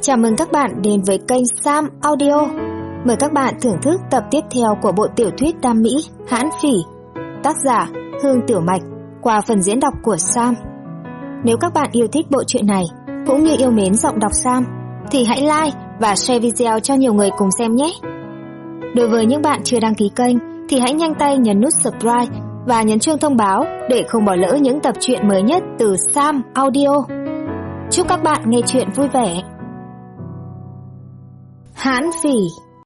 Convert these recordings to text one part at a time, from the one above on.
Chào mừng các bạn đến với kênh Sam Audio. Mời các bạn thưởng thức tập tiếp theo của bộ tiểu thuyết Đam Mỹ Hãn Phỉ, tác giả Hương Tiểu Mạch, qua phần diễn đọc của Sam. Nếu các bạn yêu thích bộ truyện này cũng như yêu mến giọng đọc Sam thì hãy like và share video cho nhiều người cùng xem nhé. Đối với những bạn chưa đăng ký kênh thì hãy nhanh tay nhấn nút subscribe và nhấn chuông thông báo để không bỏ lỡ những tập truyện mới nhất từ Sam Audio. Chúc các bạn nghe truyện vui vẻ. Hãn Phỉ,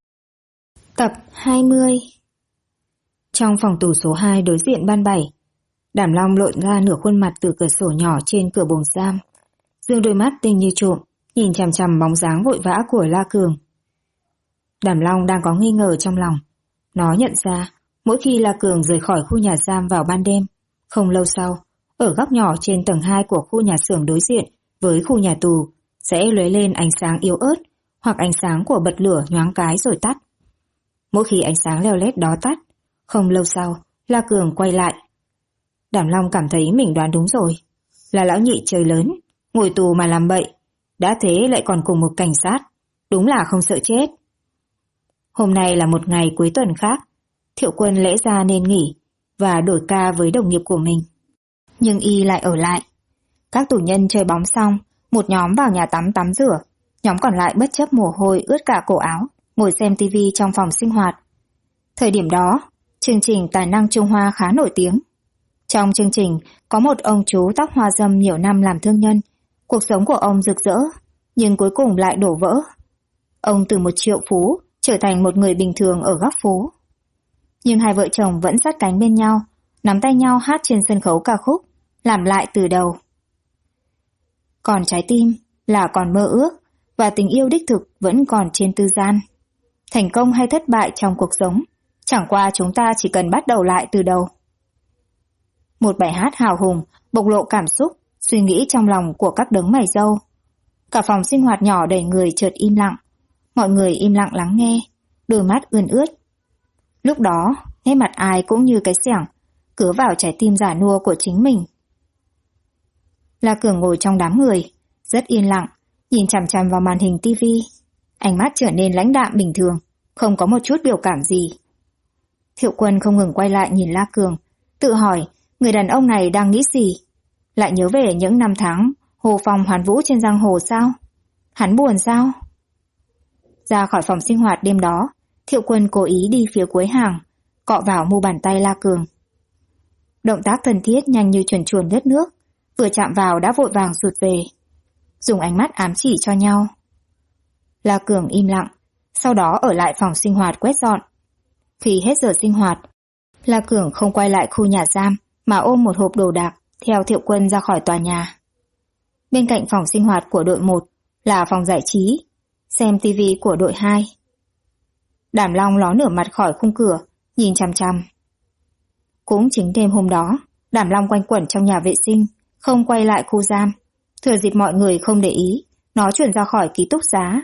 tập 20. Trong phòng tù số 2 đối diện ban 7, Đảm Long lộn ra nửa khuôn mặt từ cửa sổ nhỏ trên cửa buồng giam, dương đôi mắt tinh như trộm, nhìn chằm chằm bóng dáng vội vã của La Cường. Đảm Long đang có nghi ngờ trong lòng. Nó nhận ra, mỗi khi La Cường rời khỏi khu nhà giam vào ban đêm, không lâu sau, ở góc nhỏ trên tầng 2 của khu nhà xưởng đối diện với khu nhà tù sẽ lóe lên ánh sáng yếu ớt, hoặc ánh sáng của bật lửa nhoáng cái rồi tắt. Mỗi khi ánh sáng leo lét đó tắt, không lâu sau, La Cường quay lại. Đảm Long cảm thấy mình đoán đúng rồi. Là lão nhị trời lớn, ngồi tù mà làm bậy, đã thế lại còn cùng một cảnh sát, đúng là không sợ chết. Hôm nay là một ngày cuối tuần khác, Thiệu Quân lẽ ra nên nghỉ và đổi ca với đồng nghiệp của mình. Nhưng y lại ở lại. Các tù nhân chơi bóng xong, một nhóm vào nhà tắm tắm rửa, nhóm còn lại bất chấp mồ hôi ướt cả cổ áo, ngồi xem tivi trong phòng sinh hoạt. Thời điểm đó, chương trình Tài năng Trung Hoa khá nổi tiếng. Trong chương trình, có một ông chú tóc hoa râm nhiều năm làm thương nhân. Cuộc sống của ông rực rỡ, nhưng cuối cùng lại đổ vỡ. Ông từ một triệu phú trở thành một người bình thường ở góc phố. Nhưng hai vợ chồng vẫn sát cánh bên nhau, nắm tay nhau hát trên sân khấu ca khúc, làm lại từ đầu. Còn trái tim là còn mơ ước, và tình yêu đích thực vẫn còn trên tư gian. Thành công hay thất bại trong cuộc sống, chẳng qua chúng ta chỉ cần bắt đầu lại từ đầu. Một bài hát hào hùng, bộc lộ cảm xúc, suy nghĩ trong lòng của các đấng mày râu. Cả phòng sinh hoạt nhỏ đầy người chợt im lặng. Mọi người im lặng lắng nghe, đôi mắt ươn ướt. Lúc đó, nét mặt ai cũng như cái xẻng, cứa vào trái tim già nua của chính mình. La Cường ngồi trong đám người, rất yên lặng, nhìn chằm chằm vào màn hình tivi. Ánh mắt trở nên lãnh đạm bình thường, không có một chút biểu cảm gì. Thiệu Quân không ngừng quay lại nhìn La Cường, tự hỏi người đàn ông này đang nghĩ gì. Lại nhớ về những năm tháng hồ phong hoán vũ trên giang hồ sao? Hắn buồn sao? Ra khỏi phòng sinh hoạt đêm đó, Thiệu Quân cố ý đi phía cuối hàng, cọ vào mu bàn tay La Cường. Động tác thân thiết nhanh như chuồn chuồn lướt nước, vừa chạm vào đã vội vàng rụt về, dùng ánh mắt ám chỉ cho nhau. La Cường im lặng, sau đó ở lại phòng sinh hoạt quét dọn. Khi hết giờ sinh hoạt, La Cường không quay lại khu nhà giam mà ôm một hộp đồ đạc theo Thiệu Quân ra khỏi tòa nhà. Bên cạnh phòng sinh hoạt của đội 1 là phòng giải trí, xem tivi của đội 2. Đảm Long ló nửa mặt khỏi khung cửa, nhìn chằm chằm. Cũng chính đêm hôm đó, Đảm Long quanh quẩn trong nhà vệ sinh, không quay lại khu giam. Thừa dịp mọi người không để ý, nó chuyển ra khỏi ký túc xá.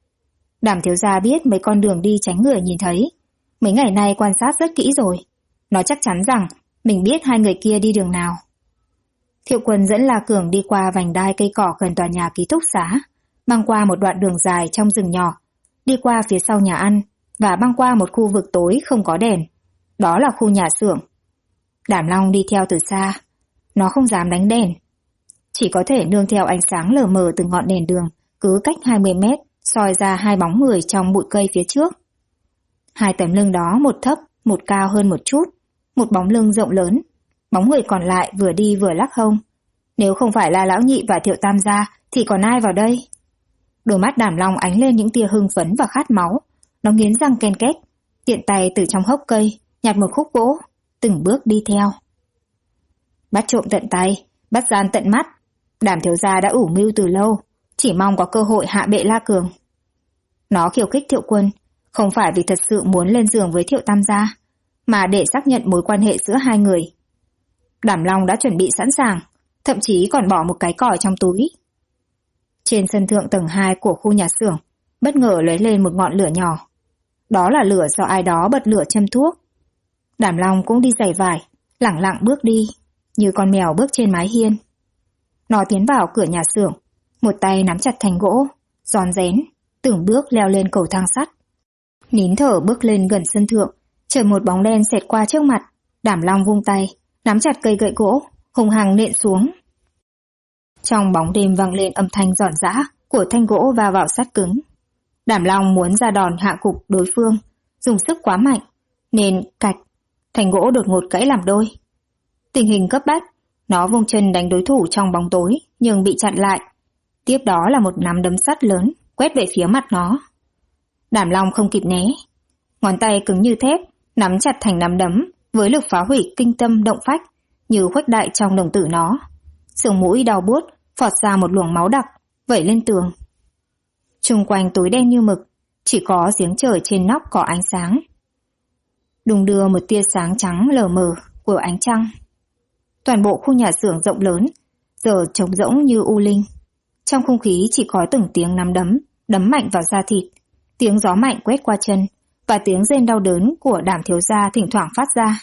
Đảm thiếu gia biết mấy con đường đi tránh người nhìn thấy. Mấy ngày nay quan sát rất kỹ rồi. Nó chắc chắn rằng mình biết hai người kia đi đường nào. Thiệu Quân dẫn La Cường đi qua vành đai cây cỏ gần tòa nhà ký túc xá, băng qua một đoạn đường dài trong rừng nhỏ, đi qua phía sau nhà ăn và băng qua một khu vực tối không có đèn. Đó là khu nhà xưởng. Đảm Long đi theo từ xa. Nó không dám đánh đèn, chỉ có thể nương theo ánh sáng lờ mờ từ ngọn đèn đường, cứ cách 20 mét soi ra hai bóng người trong bụi cây phía trước. Hai tấm lưng đó, một thấp, một cao hơn một chút, một bóng lưng rộng lớn, bóng người còn lại vừa đi vừa lắc hông. Nếu không phải là lão nhị và Thiệu Tam gia thì còn ai vào đây? Đôi mắt Đảm Long ánh lên những tia hưng phấn và khát máu. Nó nghiến răng ken két, tiện tay từ trong hốc cây nhặt một khúc gỗ, từng bước đi theo. Bắt trộm tận tay, bắt gian tận mắt. Đảm thiếu gia đã ủ mưu từ lâu, chỉ mong có cơ hội hạ bệ La Cường. Nó khiêu khích Thiệu Quân, không phải vì thật sự muốn lên giường với Thiệu Tam gia, mà để xác nhận mối quan hệ giữa hai người. Đảm Long đã chuẩn bị sẵn sàng, thậm chí còn bỏ một cái còi trong túi. Trên sân thượng tầng 2 của khu nhà xưởng, bất ngờ lóe lên một ngọn lửa nhỏ. Đó là lửa do ai đó bật lửa châm thuốc. Đảm Long cũng đi giày vải, lẳng lặng bước đi, như con mèo bước trên mái hiên. Nó tiến vào cửa nhà xưởng, một tay nắm chặt thành gỗ, rón rén, từng bước leo lên cầu thang sắt. Nín thở bước lên gần sân thượng, chợt một bóng đen xẹt qua trước mặt, Đảm Long vung tay, nắm chặt cây gậy gỗ, hùng hăng nện xuống. Trong bóng đêm vang lên âm thanh giòn giã của thanh gỗ va vào sắt cứng. Đảm Long muốn ra đòn hạ gục đối phương, dùng sức quá mạnh, nên cạch, thanh gỗ đột ngột gãy làm đôi. Tình hình cấp bách, nó vung chân đánh đối thủ trong bóng tối nhưng bị chặn lại. Tiếp đó là một nắm đấm sắt lớn quét về phía mặt nó. Đảm Long không kịp né, ngón tay cứng như thép nắm chặt thành nắm đấm với lực phá hủy kinh tâm động phách như khuếch đại trong đồng tử nó. Sườn mũi đau buốt phọt ra một luồng máu đặc vẩy lên tường. Xung quanh tối đen như mực, chỉ có giếng trời trên nóc có ánh sáng. Đùng đưa một tia sáng trắng lờ mờ của ánh trăng. Toàn bộ khu nhà xưởng rộng lớn giờ trống rỗng như u linh. Trong không khí chỉ có từng tiếng nắm đấm mạnh vào da thịt, tiếng gió mạnh quét qua chân và tiếng rên đau đớn của Đảm thiếu gia thỉnh thoảng phát ra.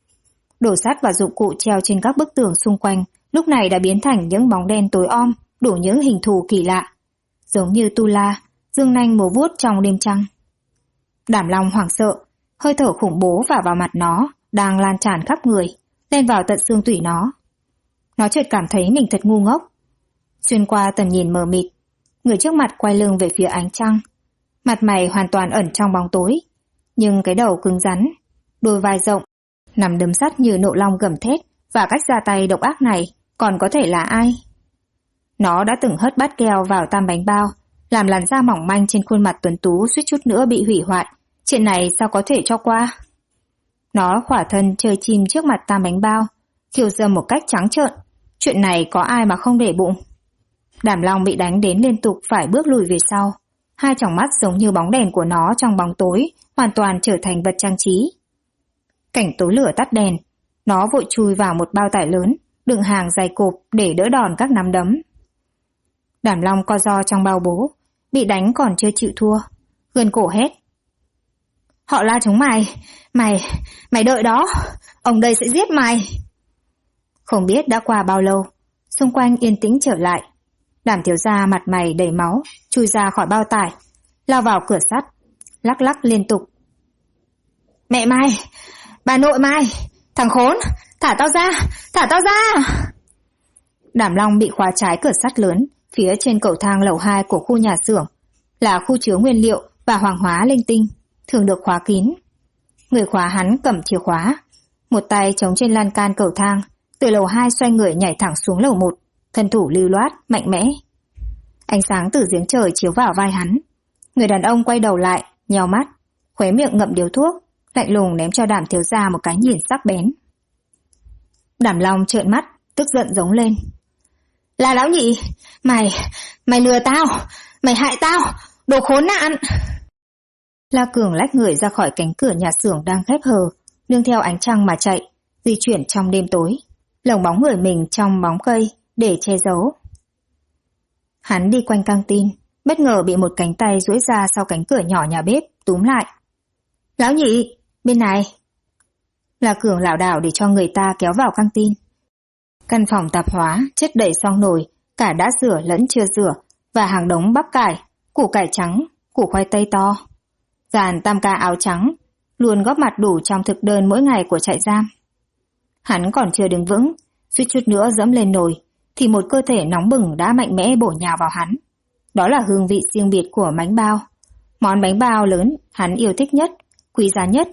Đồ sắt và dụng cụ treo trên các bức tường xung quanh lúc này đã biến thành những bóng đen tối om, đủ những hình thù kỳ lạ, giống như tu la, dương nanh múa vuốt trong đêm trăng. Đảm Long hoảng sợ, hơi thở khủng bố phả vào mặt nó, đang lan tràn khắp người, lên vào tận xương tủy nó. Nó chợt cảm thấy mình thật ngu ngốc. Xuyên qua tầm nhìn mờ mịt, người trước mặt quay lưng về phía ánh trăng, mặt mày hoàn toàn ẩn trong bóng tối, nhưng cái đầu cứng rắn, đôi vai rộng, nắm đấm sắt như nộ long gầm thét và cách ra tay độc ác này còn có thể là ai? Nó đã từng hất bát keo vào tam bánh bao, làm làn da mỏng manh trên khuôn mặt tuấn tú suýt chút nữa bị hủy hoại. Chuyện này sao có thể cho qua? Nó khỏa thân chơi chim trước mặt tam bánh bao, khiêu dâm một cách trắng trợn. Chuyện này có ai mà không để bụng? Đảm Long bị đánh đến liên tục phải bước lùi về sau. Hai tròng mắt giống như bóng đèn của nó trong bóng tối, hoàn toàn trở thành vật trang trí. Cảnh tối lửa tắt đèn, nó vội chui vào một bao tải lớn, đựng hàng dày cộp để đỡ đòn các nắm đấm. Đảm Long co ro trong bao bố, bị đánh còn chưa chịu thua, gân cổ hét. Họ la chúng mày, mày đợi đó, ông đây sẽ giết mày. Không biết đã qua bao lâu, xung quanh yên tĩnh trở lại. Đảm thiếu gia mặt mày đầy máu, chui ra khỏi bao tải, lao vào cửa sắt, lắc lắc liên tục. Mẹ mày, bà nội mày, thằng khốn, thả tao ra, thả tao ra. Đảm Long bị khóa trái cửa sắt lớn phía trên cầu thang lầu 2 của khu nhà xưởng, là khu chứa nguyên liệu và hàng hóa linh tinh, thường được khóa kín. Người khóa hắn cầm chìa khóa, một tay chống trên lan can cầu thang, từ lầu 2 xoay người nhảy thẳng xuống lầu 1, thân thủ lưu loát, mạnh mẽ. Ánh sáng từ giếng trời chiếu vào vai hắn. Người đàn ông quay đầu lại, nheo mắt, khóe miệng ngậm điếu thuốc, lạnh lùng ném cho Đảm thiếu gia một cái nhìn sắc bén. Đảm Long trợn mắt, tức giận giống lên. Là lão nhị, mày lừa tao, mày hại tao, đồ khốn nạn. La Cường lách người ra khỏi cánh cửa nhà xưởng đang khép hờ, nương theo ánh trăng mà chạy, di chuyển trong đêm tối, lồng bóng người mình trong bóng cây để che giấu. Hắn đi quanh căng tin, bất ngờ bị một cánh tay duỗi ra sau cánh cửa nhỏ nhà bếp túm lại. Lão nhị, bên này. La Cường lảo đảo để cho người ta kéo vào căng tin. Căn phòng tạp hóa chất đầy xoong nồi, cả đã rửa lẫn chưa rửa, và hàng đống bắp cải, củ cải trắng, củ khoai tây to. Dàn tam ca áo trắng, luôn góp mặt đủ trong thực đơn mỗi ngày của trại giam. Hắn còn chưa đứng vững, suýt chút nữa dẫm lên nồi, thì một cơ thể nóng bừng đã mạnh mẽ bổ nhào vào hắn. Đó là hương vị riêng biệt của bánh bao. Món bánh bao lớn hắn yêu thích nhất, quý giá nhất.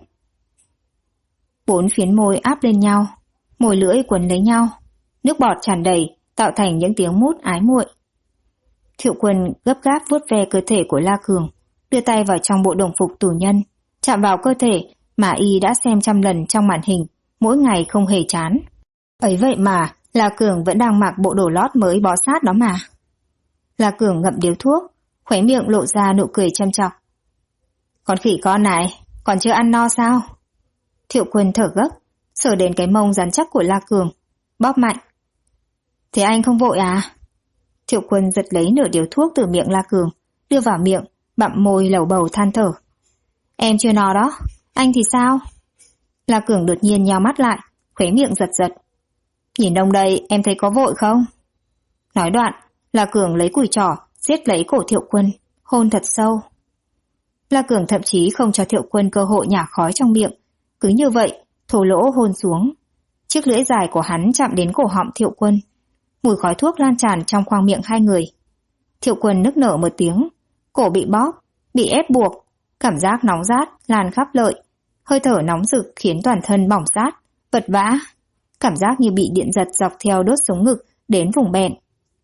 4 phiến môi áp lên nhau, môi lưỡi quấn lấy nhau, nước bọt tràn đầy, tạo thành những tiếng mút ái muội. Thiệu Quân gấp gáp vuốt ve cơ thể của La Cường, đưa tay vào trong bộ đồng phục tù nhân, chạm vào cơ thể mà y đã xem trăm lần trong màn hình, mỗi ngày không hề chán. Ấy vậy mà, La Cường vẫn đang mặc bộ đồ lót mới bó sát đó mà. La Cường ngậm điếu thuốc, khóe miệng lộ ra nụ cười châm chọc. Con khỉ con này, còn chưa ăn no sao? Thiệu Quân thở gấp, sờ đến cái mông rắn chắc của La Cường, bóp mạnh. Thế anh không vội à? Thiệu Quân giật lấy nửa điếu thuốc từ miệng La Cường, đưa vào miệng, bặm môi lẩu bầu than thở. Em chưa no đó, anh thì sao? La Cường đột nhiên nheo mắt lại, khóe miệng giật giật. Nhìn đông đây em thấy có vội không? Nói đoạn, La Cường lấy cùi trỏ, siết lấy cổ Thiệu Quân, hôn thật sâu. La Cường thậm chí không cho Thiệu Quân cơ hội nhả khói trong miệng, cứ như vậy, thô lỗ hôn xuống. Chiếc lưỡi dài của hắn chạm đến cổ họng Thiệu Quân, mùi khói thuốc lan tràn trong khoang miệng hai người. Thiệu Quân nức nở một tiếng, cổ bị bóp, bị ép buộc, cảm giác nóng rát lan khắp lợi, hơi thở nóng rực khiến toàn thân bỏng rát, vật vã, cảm giác như bị điện giật dọc theo đốt sống ngực đến vùng bẹn.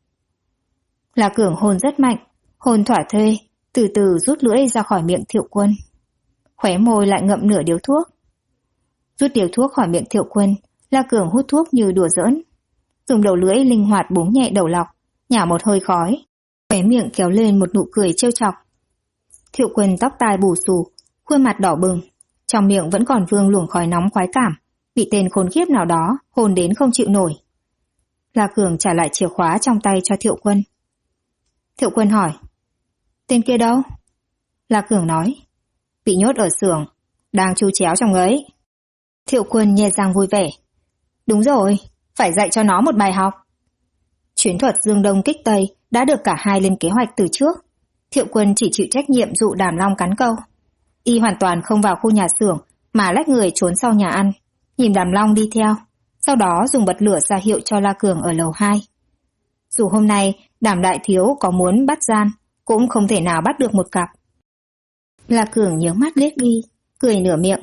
La Cường hôn rất mạnh, hôn thỏa thuê, từ từ rút lưỡi ra khỏi miệng Thiệu Quân. Khóe môi lại ngậm nửa điếu thuốc. Rút điếu thuốc khỏi miệng Thiệu Quân, La Cường hút thuốc như đùa giỡn, dùng đầu lưỡi linh hoạt búng nhẹ đầu lọc, nhả một hơi khói, khóe miệng kéo lên một nụ cười trêu chọc. Thiệu Quân tóc tai bù xù, khuôn mặt đỏ bừng, trong miệng vẫn còn vương luồng khói nóng khoái cảm, bị tên khốn khiếp nào đó hôn đến không chịu nổi. La Cường trả lại chìa khóa trong tay cho Thiệu Quân. Thiệu Quân hỏi, tên kia đâu? La Cường nói, bị nhốt ở xưởng, đang chu chéo trong ấy. Thiệu Quân nhe răng vui vẻ, đúng rồi, phải dạy cho nó một bài học. Chuyến thuật dương đông kích tây đã được cả hai lên kế hoạch từ trước. Thiệu Quân chỉ chịu trách nhiệm dụ Đàm Long cắn câu. Y hoàn toàn không vào khu nhà xưởng mà lách người trốn sau nhà ăn, nhìn Đàm Long đi theo, sau đó dùng bật lửa ra hiệu cho La Cường ở lầu 2. Dù hôm nay Đàm đại thiếu có muốn bắt gian, cũng không thể nào bắt được một cặp. La Cường nhướng mắt liếc đi, cười nửa miệng.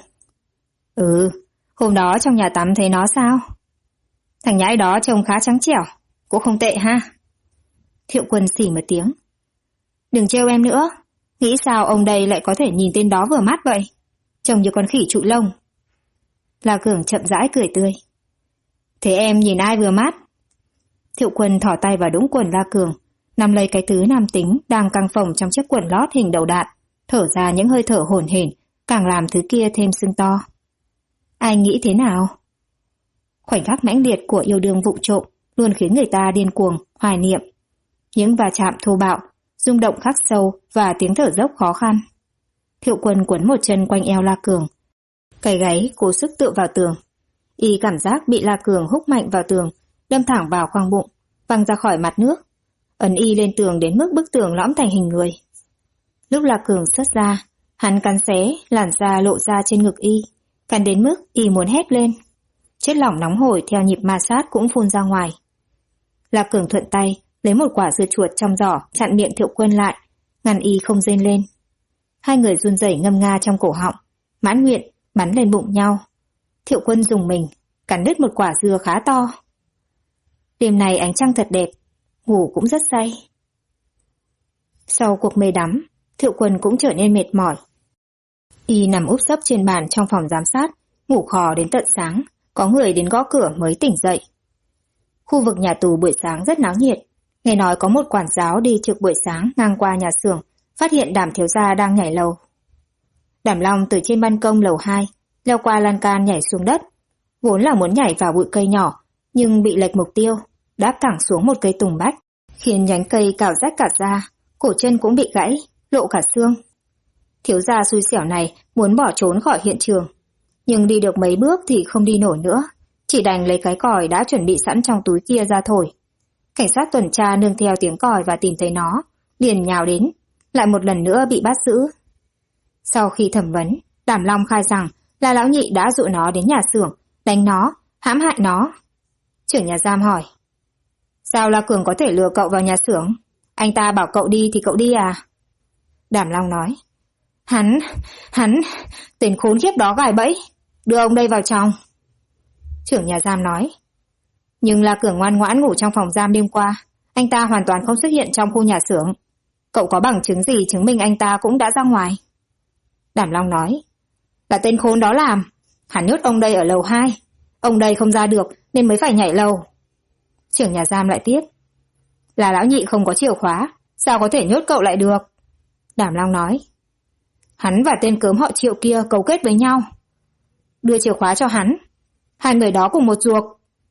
Hôm đó trong nhà tắm thấy nó sao? Thằng nhãi đó trông khá trắng trẻo, cũng không tệ ha. Thiệu Quân xỉ một tiếng. Đừng trêu em nữa, nghĩ sao ông đây lại có thể nhìn tên đó vừa mắt vậy? Trông như con khỉ trụ lông. La Cường chậm rãi cười tươi. Thế em nhìn ai vừa mắt? Thiệu Quân thỏ tay vào đũng quần La Cường, nắm lấy cái thứ nam tính đang căng phồng trong chiếc quần lót hình đầu đạn, thở ra những hơi thở hổn hển, càng làm thứ kia thêm sưng to. Ai nghĩ thế nào? Khoảnh khắc mãnh liệt của yêu đương vụng trộm luôn khiến người ta điên cuồng, hoài niệm. Những va chạm thô bạo, rung động khắc sâu và tiếng thở dốc khó khăn. Thiệu Quân quấn một chân quanh eo La Cường, cái gáy cố sức tựa vào tường. Y cảm giác bị La Cường húc mạnh vào tường, đâm thẳng vào khoang bụng, văng ra khỏi mặt nước, ấn Y lên tường đến mức bức tường lõm thành hình người. Lúc La Cường xuất ra, hắn cắn xé, làn da lộ ra trên ngực Y, cắn đến mức Y muốn hét lên. Chất lỏng nóng hổi theo nhịp ma sát cũng phun ra ngoài. La Cường thuận tay lấy một quả dưa chuột trong giỏ chặn miệng Thiệu Quân lại, ngăn Y không rên lên. Hai người run rẩy ngâm nga trong cổ họng, mãn nguyện bắn lên bụng nhau. Thiệu Quân dùng mình cắn đứt một quả dưa khá to. Đêm này ánh trăng thật đẹp, ngủ cũng rất say. Sau cuộc mê đắm, Thiệu Quân cũng trở nên mệt mỏi. Y nằm úp sấp trên bàn trong phòng giám sát, ngủ khò đến tận sáng, có người đến gõ cửa mới tỉnh dậy. Khu vực nhà tù buổi sáng rất náo nhiệt, nghe nói có một quản giáo đi trực buổi sáng ngang qua nhà xưởng, phát hiện Đàm thiếu gia đang nhảy lầu. Đàm Long từ trên ban công lầu 2, leo qua lan can nhảy xuống đất, vốn là muốn nhảy vào bụi cây nhỏ, nhưng bị lệch mục tiêu, đáp thẳng xuống một cây tùng bách, khiến nhánh cây cào rách cả da, cổ chân cũng bị gãy, lộ cả xương. Thiếu gia xui xẻo này muốn bỏ trốn khỏi hiện trường, nhưng đi được mấy bước thì không đi nổi nữa, chỉ đành lấy cái còi đã chuẩn bị sẵn trong túi kia ra thổi. Cảnh sát tuần tra nương theo tiếng còi và tìm thấy nó, liền nhào đến, lại một lần nữa bị bắt giữ. Sau khi thẩm vấn, Đàm Long khai rằng là lão nhị đã dụ nó đến nhà xưởng, đánh nó, hãm hại nó. Trưởng nhà giam hỏi, sao La Cường có thể lừa cậu vào nhà xưởng? Anh ta bảo cậu đi thì cậu đi à? Đàm Long nói, hắn, tên khốn khiếp đó gài bẫy, đưa ông đây vào trong. Trưởng nhà giam nói, nhưng La Cường ngoan ngoãn ngủ trong phòng giam đêm qua, anh ta hoàn toàn không xuất hiện trong khu nhà xưởng. Cậu có bằng chứng gì chứng minh anh ta cũng đã ra ngoài? Đàm Long nói, là tên khốn đó làm, hắn nhốt ông đây ở lầu 2. Ông đây không ra được nên mới phải nhảy lầu. Trưởng nhà giam lại tiếp, là lão nhị không có chìa khóa, sao có thể nhốt cậu lại được? Đàm Long nói, hắn và tên cớm họ Triệu kia cấu kết với nhau, đưa chìa khóa cho hắn, hai người đó cùng một ruột.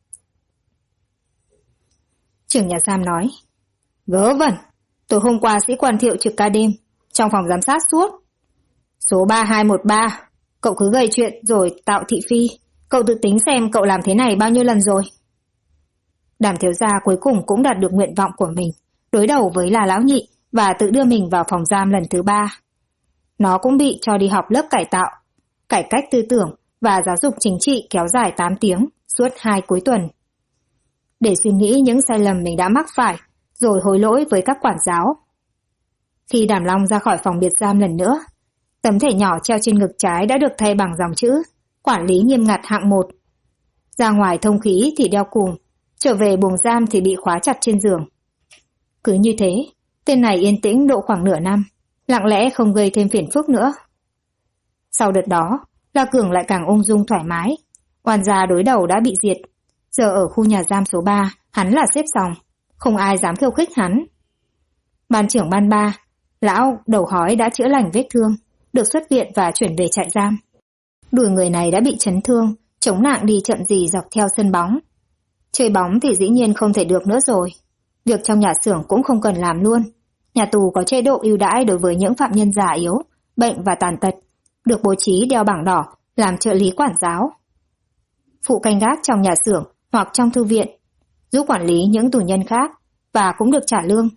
Trưởng nhà giam nói, vớ vẩn, tối hôm qua sĩ quan Thiệu trực ca đêm, trong phòng giám sát suốt. Số 3213, cậu cứ gây chuyện rồi tạo thị phi, cậu tự tính xem cậu làm thế này bao nhiêu lần rồi. Đàm thiếu gia cuối cùng cũng đạt được nguyện vọng của mình, đối đầu với là lão nhị và tự đưa mình vào phòng giam lần thứ 3. Nó cũng bị cho đi học lớp cải tạo, cải cách tư tưởng và giáo dục chính trị kéo dài 8 tiếng suốt 2 cuối tuần. Để suy nghĩ những sai lầm mình đã mắc phải, rồi hối lỗi với các quản giáo. Khi Đàm Long ra khỏi phòng biệt giam lần nữa, tấm thẻ nhỏ treo trên ngực trái đã được thay bằng dòng chữ quản lý nghiêm ngặt hạng 1. Ra ngoài thông khí thì đeo cùm, trở về buồng giam thì bị khóa chặt trên giường. Cứ như thế, tên này yên tĩnh độ khoảng nửa năm, lặng lẽ không gây thêm phiền phức nữa. Sau đợt đó, La Cường lại càng ung dung thoải mái. Oan gia đối đầu đã bị diệt. Giờ ở khu nhà giam số 3, hắn là xếp sòng, không ai dám khiêu khích hắn. Ban trưởng ban 3, lão đầu hói đã chữa lành vết thương, được xuất viện và chuyển về trại giam. Đùi người này đã bị chấn thương, chống nạng đi chậm gì dọc theo sân bóng. Chơi bóng thì dĩ nhiên không thể được nữa rồi. Việc trong nhà xưởng cũng không cần làm luôn. Nhà tù có chế độ ưu đãi đối với những phạm nhân già yếu, bệnh và tàn tật, được bố trí đeo bảng đỏ làm trợ lý quản giáo. Phụ canh gác trong nhà xưởng hoặc trong thư viện, giúp quản lý những tù nhân khác và cũng được trả lương.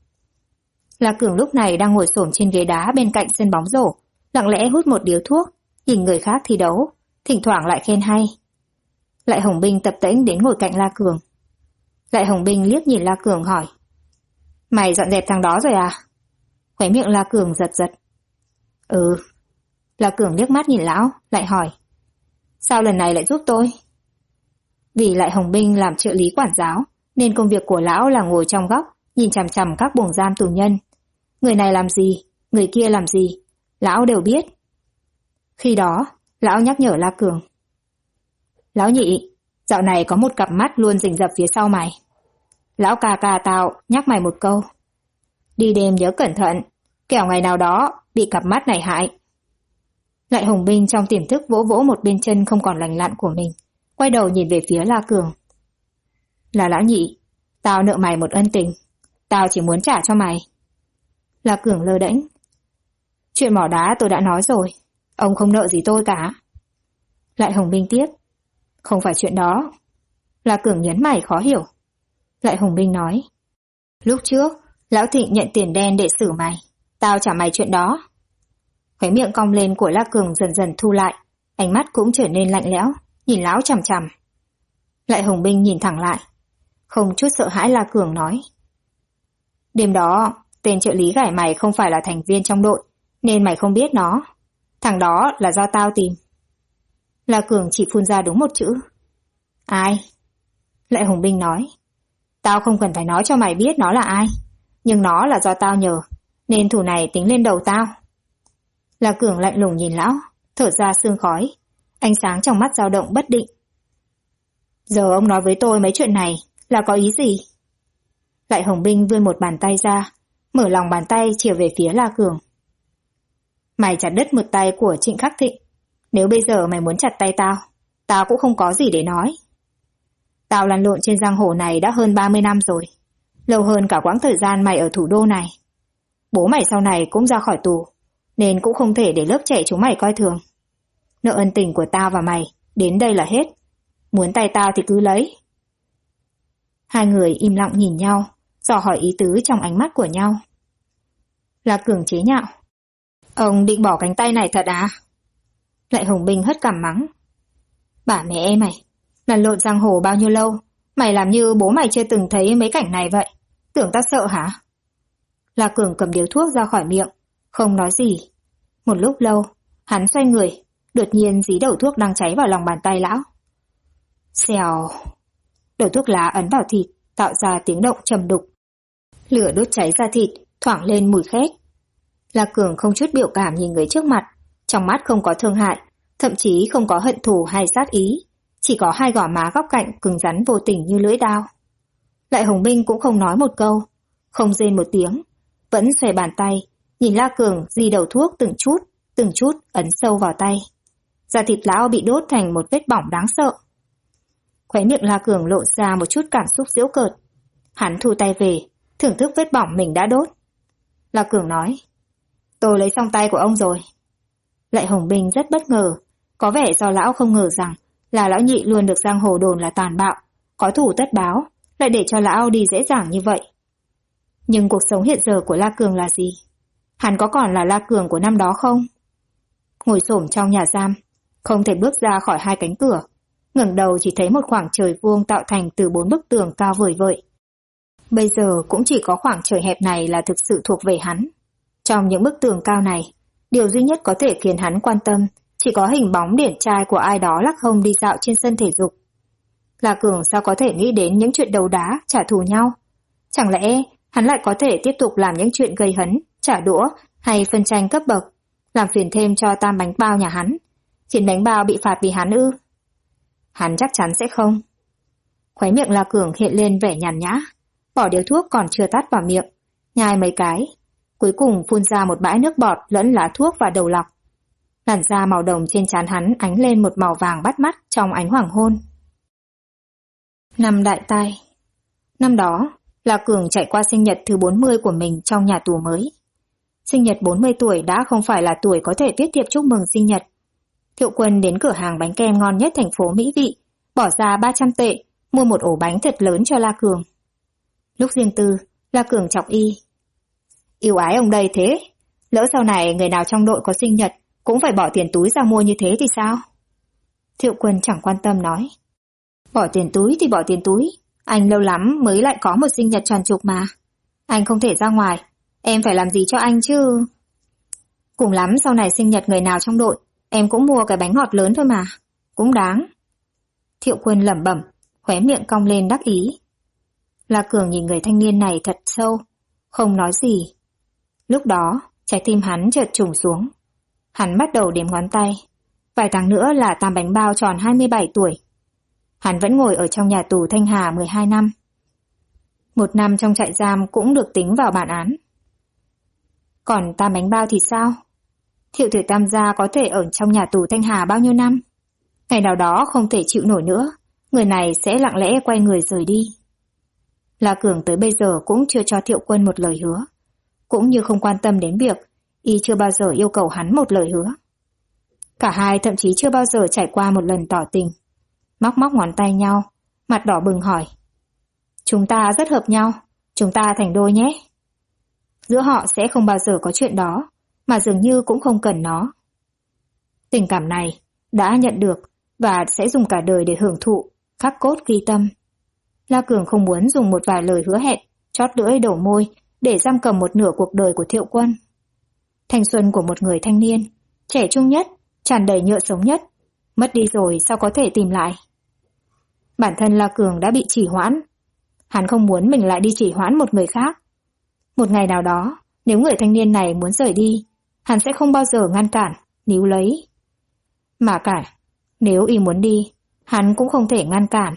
La Cường lúc này đang ngồi xổm trên ghế đá bên cạnh sân bóng rổ, lặng lẽ hút một điếu thuốc, nhìn người khác thi đấu, thỉnh thoảng lại khen hay. Lại Hồng Binh tập tễnh đến ngồi cạnh La Cường. Lại Hồng Binh liếc nhìn La Cường hỏi: "Mày dọn dẹp thằng đó rồi à?" Khóe miệng La Cường giật giật. "Ừ." La Cường liếc mắt nhìn lão, lại hỏi: "Sao lần này lại giúp tôi?" Vì Lại Hồng Binh làm trợ lý quản giáo, nên công việc của lão là ngồi trong góc, nhìn chằm chằm các buồng giam tù nhân. Người này làm gì, người kia làm gì, lão đều biết. Khi đó, lão nhắc nhở La Cường: "Lão nhị, dạo này có một cặp mắt luôn rình rập phía sau mày. Lão ca tao nhắc mày một câu. Đi đêm nhớ cẩn thận, kẻo ngày nào đó bị cặp mắt này hại." Lại Hồng Binh trong tiềm thức vỗ vỗ một bên chân không còn lành lặn của mình, quay đầu nhìn về phía La Cường. "Là lão nhị, tao nợ mày một ân tình, tao chỉ muốn trả cho mày." La Cường lơ đễnh: "Chuyện mỏ đá tôi đã nói rồi, ông không nợ gì tôi cả." Lại Hồng Binh tiếp: "Không phải chuyện đó." La Cường nhấn mày khó hiểu. Lại Hồng Binh nói: "Lúc trước, lão Thịnh nhận tiền đen để xử mày, tao trả mày chuyện đó." Khóe miệng cong lên của La Cường dần dần thu lại, ánh mắt cũng trở nên lạnh lẽo, nhìn lão chằm chằm. Lại Hồng Binh nhìn thẳng lại, không chút sợ hãi La Cường nói: "Đêm đó, tên trợ lý gải mày không phải là thành viên trong đội, nên mày không biết nó. Thằng đó là do tao tìm." La Cường chỉ phun ra đúng một chữ: "Ai?" Lại Hồng Binh nói: "Tao không cần phải nói cho mày biết nó là ai, nhưng nó là do tao nhờ, nên thù này tính lên đầu tao." La Cường lạnh lùng nhìn lão, thở ra sương khói, ánh sáng trong mắt dao động bất định. "Giờ ông nói với tôi mấy chuyện này là có ý gì?" Lại Hồng Binh vươn một bàn tay ra, mở lòng bàn tay chìa về phía La Cường. "Mày chặt đứt một tay của Trịnh Khắc Thịnh. Nếu bây giờ mày muốn chặt tay tao, tao cũng không có gì để nói. Tao lăn lộn trên giang hồ này đã hơn 30 năm rồi, lâu hơn cả quãng thời gian mày ở thủ đô này. Bố mày sau này cũng ra khỏi tù, nên cũng không thể để lớp trẻ chúng mày coi thường. Nợ ân tình của tao và mày đến đây là hết. Muốn tay tao thì cứ lấy." Hai người im lặng nhìn nhau, dò hỏi ý tứ trong ánh mắt của nhau. La Cường chế nhạo: "Ông định bỏ cánh tay này thật à?" Lại Hồng Binh hất cằm mắng: "Bà mẹ mày, lăn lộn giang hồ bao nhiêu lâu, mày làm như bố mày chưa từng thấy mấy cảnh này vậy, tưởng tao sợ hả?" La Cường cầm điếu thuốc ra khỏi miệng, không nói gì. Một lúc lâu, hắn xoay người, đột nhiên dí đầu thuốc đang cháy vào lòng bàn tay lão. Xèo. Đầu thuốc lá ấn vào thịt, tạo ra tiếng động trầm đục. Lửa đốt cháy ra thịt, thoảng lên mùi khét. La Cường không chút biểu cảm nhìn người trước mặt, trong mắt không có thương hại, thậm chí không có hận thù hay sát ý, chỉ có hai gò má góc cạnh cứng rắn vô tình như lưỡi dao. Lại Hồng Binh cũng không nói một câu, không rên một tiếng, vẫn xòe bàn tay, nhìn La Cường di đầu thuốc từng chút ấn sâu vào tay. Da thịt lão bị đốt thành một vết bỏng đáng sợ. Khóe miệng La Cường lộ ra một chút cảm xúc giễu cợt. Hắn thu tay về, thưởng thức vết bỏng mình đã đốt. La Cường nói: "Tôi lấy xong tay của ông rồi." Lại Hồng Binh rất bất ngờ, có vẻ do lão không ngờ rằng là lão nhị luôn được giang hồ đồn là tàn bạo, có thủ tất báo, lại để cho lão đi dễ dàng như vậy. Nhưng cuộc sống hiện giờ của La Cường là gì? Hắn có còn là La Cường của năm đó không? Ngồi xổm trong nhà giam, không thể bước ra khỏi hai cánh cửa, ngẩng đầu chỉ thấy một khoảng trời vuông tạo thành từ 4 bức tường cao vời vợi. Bây giờ cũng chỉ có khoảng trời hẹp này là thực sự thuộc về hắn. Trong những bức tường cao này, điều duy nhất có thể khiến hắn quan tâm chỉ có hình bóng điển trai của ai đó lắc hông đi dạo trên sân thể dục. La Cường sao có thể nghĩ đến những chuyện đấu đá, trả thù nhau? Chẳng lẽ hắn lại có thể tiếp tục làm những chuyện gây hấn, trả đũa hay phân tranh cấp bậc, làm phiền thêm cho Tam Bánh Bao nhà hắn, khiến Bánh Bao bị phạt vì hắn ư? Hắn chắc chắn sẽ không. Khóe miệng La Cường hiện lên vẻ nhàn nhã, bỏ điếu thuốc còn chưa tắt vào miệng, nhai mấy cái, cuối cùng phun ra một bãi nước bọt lẫn lá thuốc và đầu lọc. Làn da màu đồng trên trán hắn ánh lên một màu vàng bắt mắt trong ánh hoàng hôn. Năm đại tai. Năm đó, La Cường chạy qua sinh nhật thứ 40 của mình trong nhà tù mới. Sinh nhật 40 tuổi đã không phải là tuổi có thể viết thiệp chúc mừng sinh nhật. Thiệu Quân đến cửa hàng bánh kem ngon nhất thành phố Mỹ Vị, bỏ ra 300 tệ, mua một ổ bánh thật lớn cho La Cường. Lúc riêng tư, La Cường chọc y. Yêu ái ông đây thế, lỡ sau này người nào trong đội có sinh nhật cũng phải bỏ tiền túi ra mua như thế thì sao? Thiệu Quân chẳng quan tâm nói. Bỏ tiền túi thì bỏ tiền túi, anh lâu lắm mới lại có một sinh nhật tròn trục mà. Anh không thể ra ngoài, em phải làm gì cho anh chứ? Cùng lắm sau này sinh nhật người nào trong đội, em cũng mua cái bánh ngọt lớn thôi mà, cũng đáng. Thiệu Quân lẩm bẩm, khóe miệng cong lên đắc ý. La Cường nhìn người thanh niên này thật sâu, không nói gì. Lúc đó, trái tim hắn chợt trùng xuống. Hắn bắt đầu đếm ngón tay. Vài tháng nữa là Tam Bánh Bao tròn 27 tuổi. Hắn vẫn ngồi ở trong nhà tù Thanh Hà 12 năm. 1 năm trong trại giam cũng được tính vào bản án. Còn Tam Bánh Bao thì sao? Thiệu Thủy Tam gia có thể ở trong nhà tù Thanh Hà bao nhiêu năm? Ngày nào đó không thể chịu nổi nữa, người này sẽ lặng lẽ quay người rời đi. La Cường tới bây giờ cũng chưa cho Thiệu Quân một lời hứa, cũng như không quan tâm đến việc y chưa bao giờ yêu cầu hắn một lời hứa. Cả hai thậm chí chưa bao giờ trải qua một lần tỏ tình. Móc móc ngón tay nhau, mặt đỏ bừng hỏi. Chúng ta rất hợp nhau, chúng ta thành đôi nhé. Giữa họ sẽ không bao giờ có chuyện đó, mà dường như cũng không cần nó. Tình cảm này đã nhận được và sẽ dùng cả đời để hưởng thụ, khắc cốt ghi tâm. La Cường không muốn dùng một vài lời hứa hẹn, chót lưỡi đổ môi để giam cầm một nửa cuộc đời của Thiệu Quân. Thanh xuân của một người thanh niên, trẻ trung nhất, tràn đầy nhựa sống nhất, mất đi rồi sao có thể tìm lại. Bản thân La Cường đã bị trì hoãn. Hắn không muốn mình lại đi trì hoãn một người khác. Một ngày nào đó, nếu người thanh niên này muốn rời đi, hắn sẽ không bao giờ ngăn cản, níu lấy. Mà cả, nếu y muốn đi, hắn cũng không thể ngăn cản.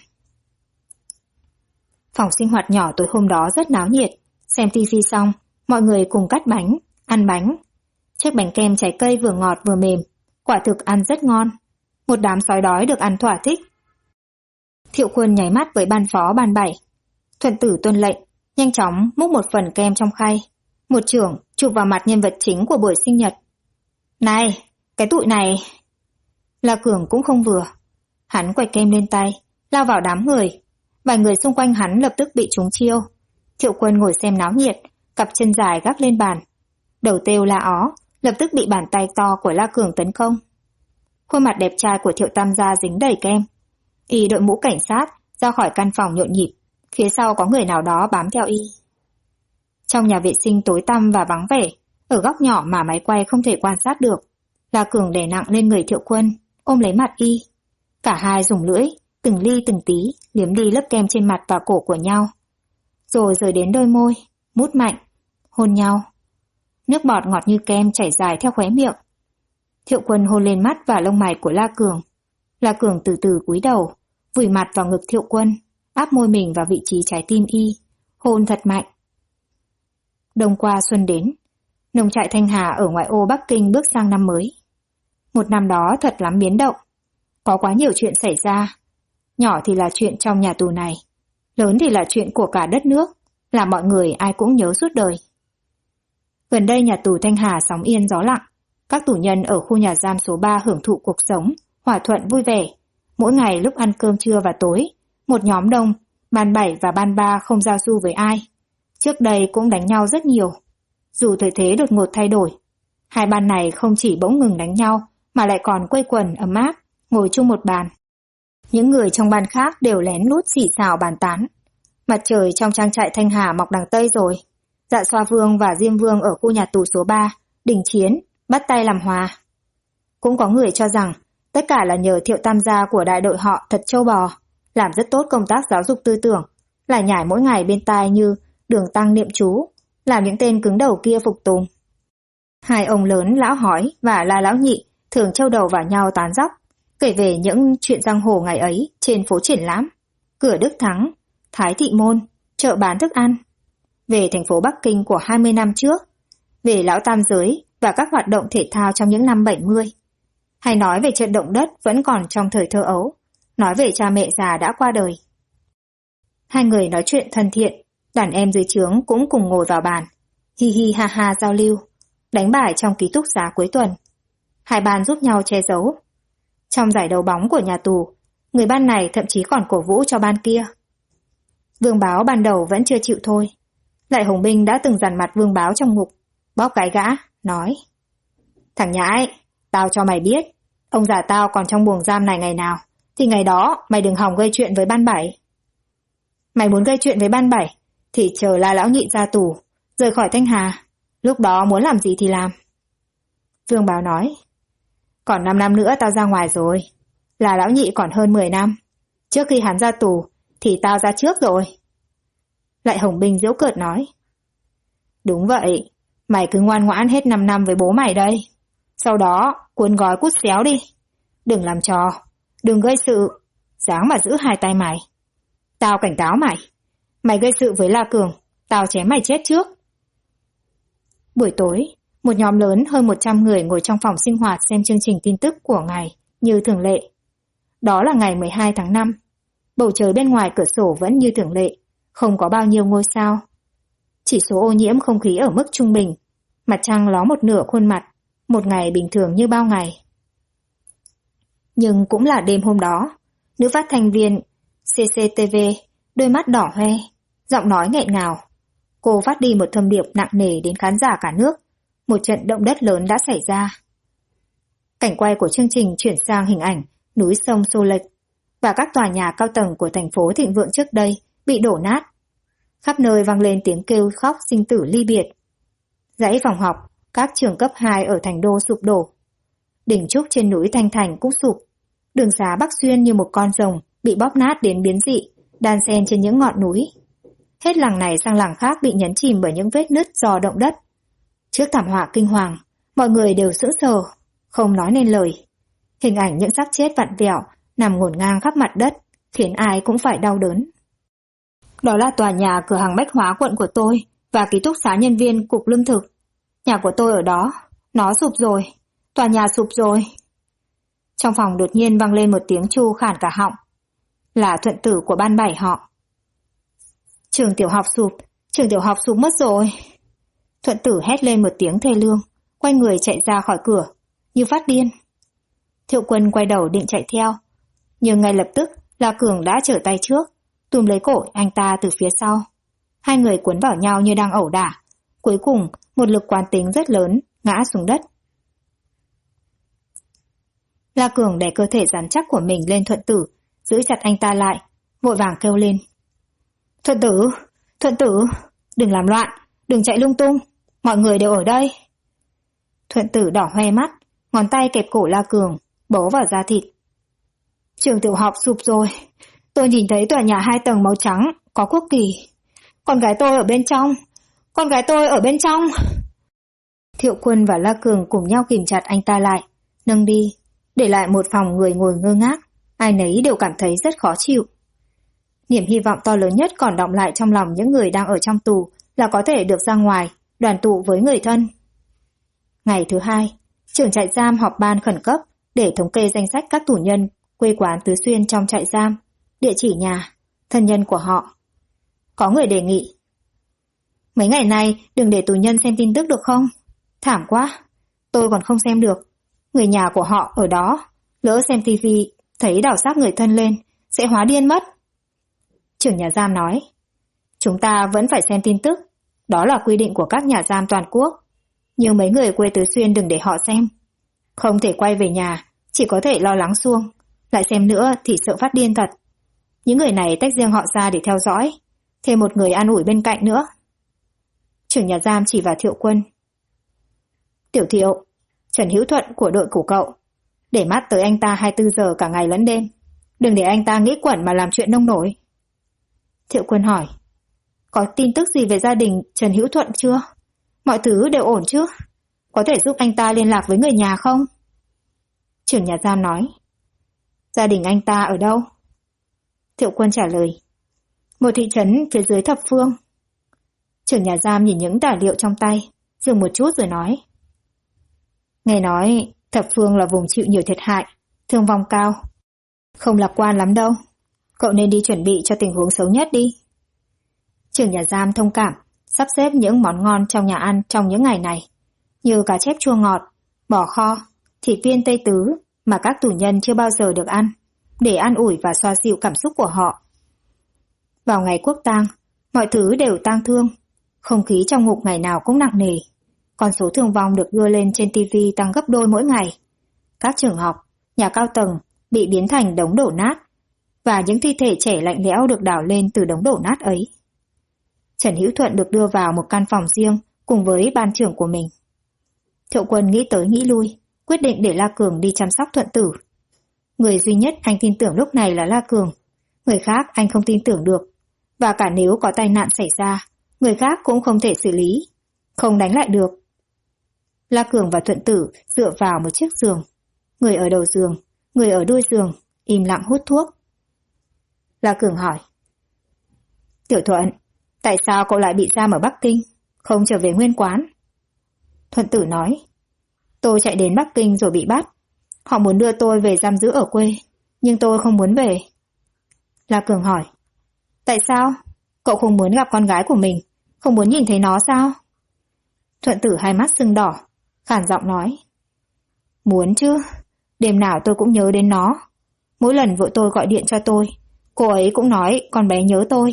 Phòng sinh hoạt nhỏ tối hôm đó rất náo nhiệt. Xem tivi xong, mọi người cùng cắt bánh, ăn bánh. Chiếc bánh kem trái cây vừa ngọt vừa mềm, quả thực ăn rất ngon. Một đám sói đói được ăn thỏa thích. Thiệu Quân nháy mắt với ban phó ban 7. Thuận tử tuân lệnh, nhanh chóng múc một phần kem trong khay. Một chưởng chụp vào mặt nhân vật chính của buổi sinh nhật. Này, cái tụi này... La Cường cũng không vừa. Hắn quạch kem lên tay, lao vào đám người. Vài người xung quanh hắn lập tức bị trúng chiêu. Thiệu Quân ngồi xem náo nhiệt, cặp chân dài gác lên bàn. Đầu têu la ó, lập tức bị bàn tay to của La Cường tấn công. Khuôn mặt đẹp trai của Thiệu Tam gia dính đầy kem. Y đội mũ cảnh sát ra khỏi căn phòng nhộn nhịp, phía sau có người nào đó bám theo y. Trong nhà vệ sinh tối tăm và vắng vẻ, ở góc nhỏ mà máy quay không thể quan sát được, La Cường đè nặng lên người Thiệu Quân, ôm lấy mặt y. Cả hai dùng lưỡi, từng ly từng tí, liếm đi lớp kem trên mặt và cổ của nhau. Rồi rời đến đôi môi, mút mạnh, hôn nhau. Nước bọt ngọt như kem chảy dài theo khóe miệng. Thiệu Quân hôn lên mắt và lông mày của La Cường. La Cường từ từ cúi đầu, vùi mặt vào ngực Thiệu Quân, áp môi mình vào vị trí trái tim y, hôn thật mạnh. Đông qua xuân đến, nông trại Thanh Hà ở ngoại ô Bắc Kinh bước sang năm mới. Một năm đó thật lắm biến động. Có quá nhiều chuyện xảy ra. Nhỏ thì là chuyện trong nhà tù này, lớn thì là chuyện của cả đất nước, là mọi người ai cũng nhớ suốt đời. Gần đây nhà tù Thanh Hà sóng yên gió lặng. Các tù nhân ở khu nhà giam số 3 hưởng thụ cuộc sống, hòa thuận vui vẻ. Mỗi ngày lúc ăn cơm trưa và tối, một nhóm đông, ban 7 và ban 3 không giao du với ai. Trước đây cũng đánh nhau rất nhiều. Dù thời thế đột ngột thay đổi, hai ban này không chỉ bỗng ngừng đánh nhau mà lại còn quây quần ấm áp, ngồi chung một bàn. Những người trong ban khác đều lén lút xì xào bàn tán. Mặt trời trong trang trại Thanh Hà mọc đằng Tây rồi. Dạ Xoa Vương và Diêm Vương ở khu nhà tù số 3 đình chiến, bắt tay làm hòa. Cũng có người cho rằng tất cả là nhờ Thiệu Tam gia của đại đội họ thật trâu bò, làm rất tốt công tác giáo dục tư tưởng, lại nhải mỗi ngày bên tai như Đường Tăng niệm chú, làm những tên cứng đầu kia phục tùng. Hai ông lớn Lão Hói và La Lão Nhị thường trâu đầu vào nhau tán dóc, kể về những chuyện giang hồ ngày ấy trên phố triển lãm, cửa Đức Thắng, Thái Thị Môn, chợ bán thức ăn, về thành phố Bắc Kinh của 20 năm trước, về Lão Tam Giới và các hoạt động thể thao trong những năm 70. Hay nói về trận động đất vẫn còn trong thời thơ ấu, nói về cha mẹ già đã qua đời. Hai người nói chuyện thân thiện, đàn em dưới trướng cũng cùng ngồi vào bàn, hi hi ha ha giao lưu, đánh bài trong ký túc xá cuối tuần. Hai ban giúp nhau che giấu. Trong giải đấu bóng của nhà tù, người ban này thậm chí còn cổ vũ cho ban kia. Vương Báo ban đầu vẫn chưa chịu thôi. Lại Hồng Binh đã từng dằn mặt Vương Báo trong ngục, bóp cái gã, nói: "Thằng nhãi, tao cho mày biết, ông già tao còn trong buồng giam này ngày nào, thì ngày đó mày đừng hòng gây chuyện với ban 7. Mày muốn gây chuyện với ban 7 thì chờ La Lão Nhị ra tù, rời khỏi Thanh Hà, lúc đó muốn làm gì thì làm." Vương Báo nói: "Còn 5 năm nữa tao ra ngoài rồi, La Lão Nhị còn hơn 10 năm. Trước khi hắn ra tù thì tao ra trước rồi." Lại Hồng Binh giễu cợt nói: "Đúng vậy, mày cứ ngoan ngoãn hết 5 năm với bố mày đây. Sau đó cuốn gói cút xéo đi. Đừng làm trò, đừng gây sự, dáng mà giữ hai tay mày. Tao cảnh cáo mày, mày gây sự với La Cường, tao chém mày chết trước." Buổi tối, một nhóm lớn hơn 100 người ngồi trong phòng sinh hoạt xem chương trình tin tức của ngày như thường lệ. Đó là ngày 12 tháng 5. Bầu trời bên ngoài cửa sổ vẫn như thường lệ, không có bao nhiêu ngôi sao. Chỉ số ô nhiễm không khí ở mức trung bình, mặt trăng ló một nửa khuôn mặt, một ngày bình thường như bao ngày. Nhưng cũng là đêm hôm đó, nữ phát thanh viên CCTV, đôi mắt đỏ hoe, giọng nói nghẹn ngào. Cô phát đi một thông điệp nặng nề đến khán giả cả nước. Một trận động đất lớn đã xảy ra. Cảnh quay của chương trình chuyển sang hình ảnh núi sông xô lệch và các tòa nhà cao tầng của thành phố thịnh vượng trước đây bị đổ nát. Khắp nơi vang lên tiếng kêu khóc sinh tử ly biệt. Dãy phòng học, các trường cấp 2 ở thành đô sụp đổ. Đỉnh trúc trên núi Thanh Thành cũng sụp. Đường xá Bắc Xuyên như một con rồng bị bóp nát đến biến dị, đan xen trên những ngọn núi. Hết làng này sang làng khác bị nhấn chìm bởi những vết nứt do động đất. Trước thảm họa kinh hoàng, mọi người đều sững sờ, không nói nên lời. Hình ảnh những xác chết vặn vẹo nằm ngổn ngang khắp mặt đất, khiến ai cũng phải đau đớn. Đó là tòa nhà cửa hàng bách hóa quận của tôi và ký túc xá nhân viên cục lương thực. Nhà của tôi ở đó, nó sụp rồi, tòa nhà sụp rồi. Trong phòng đột nhiên vang lên một tiếng tru khản cả họng. Là Thuận Tử của ban 7 họ. Trường tiểu học sụp mất rồi. Thuận Tử hét lên một tiếng thê lương, quay người chạy ra khỏi cửa, như phát điên. Thiệu Quân quay đầu định chạy theo, nhưng ngay lập tức La Cường đã trở tay trước, túm lấy cổ anh ta từ phía sau. Hai người cuốn vào nhau như đang ẩu đả. Cuối cùng, một lực quán tính rất lớn ngã xuống đất. La Cường đè cơ thể rắn chắc của mình lên Thuận Tử, giữ chặt anh ta lại, vội vàng kêu lên: Thuận Tử, đừng làm loạn, đừng chạy lung tung, mọi người đều ở đây." Thuận Tử đỏ hoe mắt, ngón tay kẹp cổ La Cường, bấu vào da thịt. "Trường tiểu học sụp rồi, tôi nhìn thấy tòa nhà 2 tầng màu trắng, có quốc kỳ. Con gái tôi ở bên trong. Thiệu Quân và La Cường cùng nhau kìm chặt anh ta lại, nâng đi, để lại một phòng người ngồi ngơ ngác, ai nấy đều cảm thấy rất khó chịu. Niềm hy vọng to lớn nhất còn đọng lại trong lòng những người đang ở trong tù là có thể được ra ngoài, đoàn tụ với người thân. Ngày thứ 2, trưởng trại giam họp ban khẩn cấp để thống kê danh sách các tù nhân quê quán Tứ Xuyên trong trại giam, địa chỉ nhà, thân nhân của họ. Có người đề nghị: "Mấy ngày nay đừng để tù nhân xem tin tức được không? Thảm quá, tôi còn không xem được. Người nhà của họ ở đó, lỡ xem tivi thấy đào xác người thân lên, sẽ hóa điên mất." Trưởng nhà giam nói: "Chúng ta vẫn phải xem tin tức, Đó là quy định của các nhà giam toàn quốc. Nhưng mấy người quê Tứ Xuyên đừng để họ xem. Không thể quay về nhà, chỉ có thể lo lắng suông. Lại xem nữa thì sợ phát điên thật. Những người này tách riêng họ ra để theo dõi. Thêm một người an ủi bên cạnh nữa. Trưởng nhà giam chỉ vào Thiệu Quân. Tiểu Thiệu, Trần Hữu Thuận của đội của cậu. Để mắt tới anh ta 24 giờ cả ngày lẫn đêm. Đừng để anh ta nghĩ quẩn mà làm chuyện nông nổi. Thiệu Quân hỏi. Có tin tức gì về gia đình Trần Hữu Thuận chưa? Mọi thứ đều ổn chứ? Có thể giúp anh ta liên lạc với người nhà không? Trưởng nhà giam nói. Gia đình anh ta ở đâu? Thiệu Quân trả lời. Một thị trấn phía dưới Thập Phương. Trưởng nhà giam nhìn những tài liệu trong tay, dừng một chút rồi nói. Nghe nói Thập Phương là vùng chịu nhiều thiệt hại, thương vong cao. Không lạc quan lắm đâu. Cậu nên đi chuẩn bị cho tình huống xấu nhất đi. Trưởng nhà giam thông cảm, sắp xếp những món ngon trong nhà ăn trong những ngày này, như cá chép chua ngọt, bò kho, thịt viên Tây Tứ mà các tù nhân chưa bao giờ được ăn, để an ủi và xoa dịu cảm xúc của họ. Vào ngày quốc tang, mọi thứ đều tang thương, không khí trong ngục ngày nào cũng nặng nề. Con số thương vong được đưa lên trên TV tăng gấp đôi mỗi ngày. Các trường học, nhà cao tầng bị biến thành đống đổ nát, và những thi thể trẻ lạnh lẽo được đào lên từ đống đổ nát ấy. Trần Hữu Thuận được đưa vào một căn phòng riêng cùng với ban trưởng của mình. Thiệu Quân nghĩ tới nghĩ lui, quyết định để La Cường đi chăm sóc Thuận Tử. Người duy nhất anh tin tưởng lúc này là La Cường, người khác anh không tin tưởng được, và cả nếu có tai nạn xảy ra, người khác cũng không thể xử lý, không đánh lại được. La Cường và Thuận Tử dựa vào một chiếc giường, người ở đầu giường, người ở đuôi giường, im lặng hút thuốc. La Cường hỏi. Tiểu Thuận, tại sao cậu lại bị giam ở Bắc Kinh, không trở về nguyên quán? Thuận Tử nói. Tôi chạy đến Bắc Kinh rồi bị bắt. Họ muốn đưa tôi về giam giữ ở quê, nhưng tôi không muốn về. La Cường hỏi. Tại sao? Cậu không muốn gặp con gái của mình, không muốn nhìn thấy nó sao? Thuận Tử hai mắt sưng đỏ, khàn giọng nói. Muốn chứ, đêm nào tôi cũng nhớ đến nó. Mỗi lần vợ tôi gọi điện cho tôi, cô ấy cũng nói con bé nhớ tôi.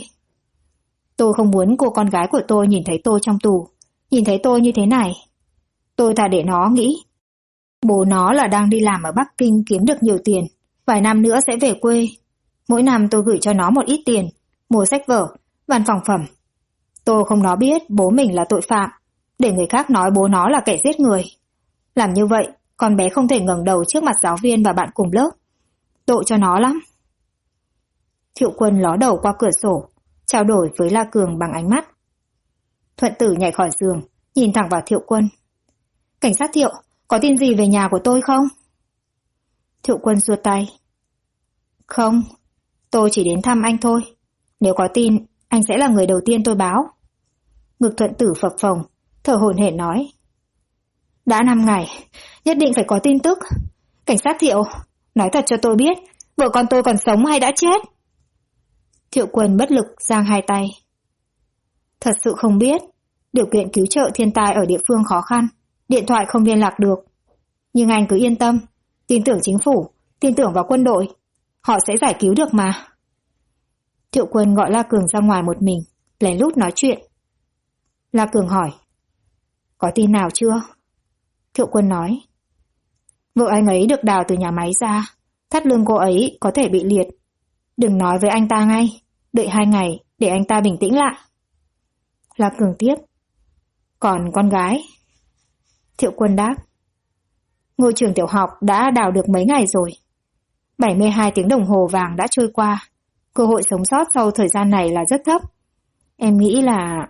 Tôi không muốn cô con gái của tôi nhìn thấy tôi trong tù, nhìn thấy tôi như thế này. Tôi thà để nó nghĩ. Bố nó là đang đi làm ở Bắc Kinh kiếm được nhiều tiền, vài năm nữa sẽ về quê. Mỗi năm tôi gửi cho nó một ít tiền, mua sách vở, văn phòng phẩm. Tôi không nó biết bố mình là tội phạm, để người khác nói bố nó là kẻ giết người. Làm như vậy, con bé không thể ngẩng đầu trước mặt giáo viên và bạn cùng lớp. Tội cho nó lắm. Thiệu Quân ló đầu qua cửa sổ, trao đổi với La Cường bằng ánh mắt. Thuận Tử nhảy khỏi giường, nhìn thẳng vào Thiệu Quân. Cảnh sát Thiệu, có tin gì về nhà của tôi không? Thiệu Quân xua tay. Không, tôi chỉ đến thăm anh thôi. Nếu có tin, anh sẽ là người đầu tiên tôi báo. Ngực Thuận Tử phập phồng, thở hổn hển nói. Đã 5 ngày, nhất định phải có tin tức. Cảnh sát Thiệu, nói thật cho tôi biết, vợ con tôi còn sống hay đã chết? Thiệu Quân bất lực giang hai tay. Thật sự không biết. Điều kiện cứu trợ thiên tai ở địa phương khó khăn, điện thoại không liên lạc được. Nhưng anh cứ yên tâm, tin tưởng chính phủ, tin tưởng vào quân đội. Họ sẽ giải cứu được mà. Thiệu Quân gọi La Cường ra ngoài một mình, lén lút nói chuyện. La Cường hỏi. Có tin nào chưa? Thiệu Quân nói. Vợ anh ấy được đào từ nhà máy ra, thắt lưng cô ấy có thể bị liệt. Đừng nói với anh ta ngay, đợi 2 ngày để anh ta bình tĩnh lại. La Cường tiếp. Còn con gái? Thiệu Quân đáp. Ngôi trường tiểu học đã đào được mấy ngày rồi. 72 tiếng đồng hồ vàng đã trôi qua. Cơ hội sống sót sau thời gian này là rất thấp. Em nghĩ là...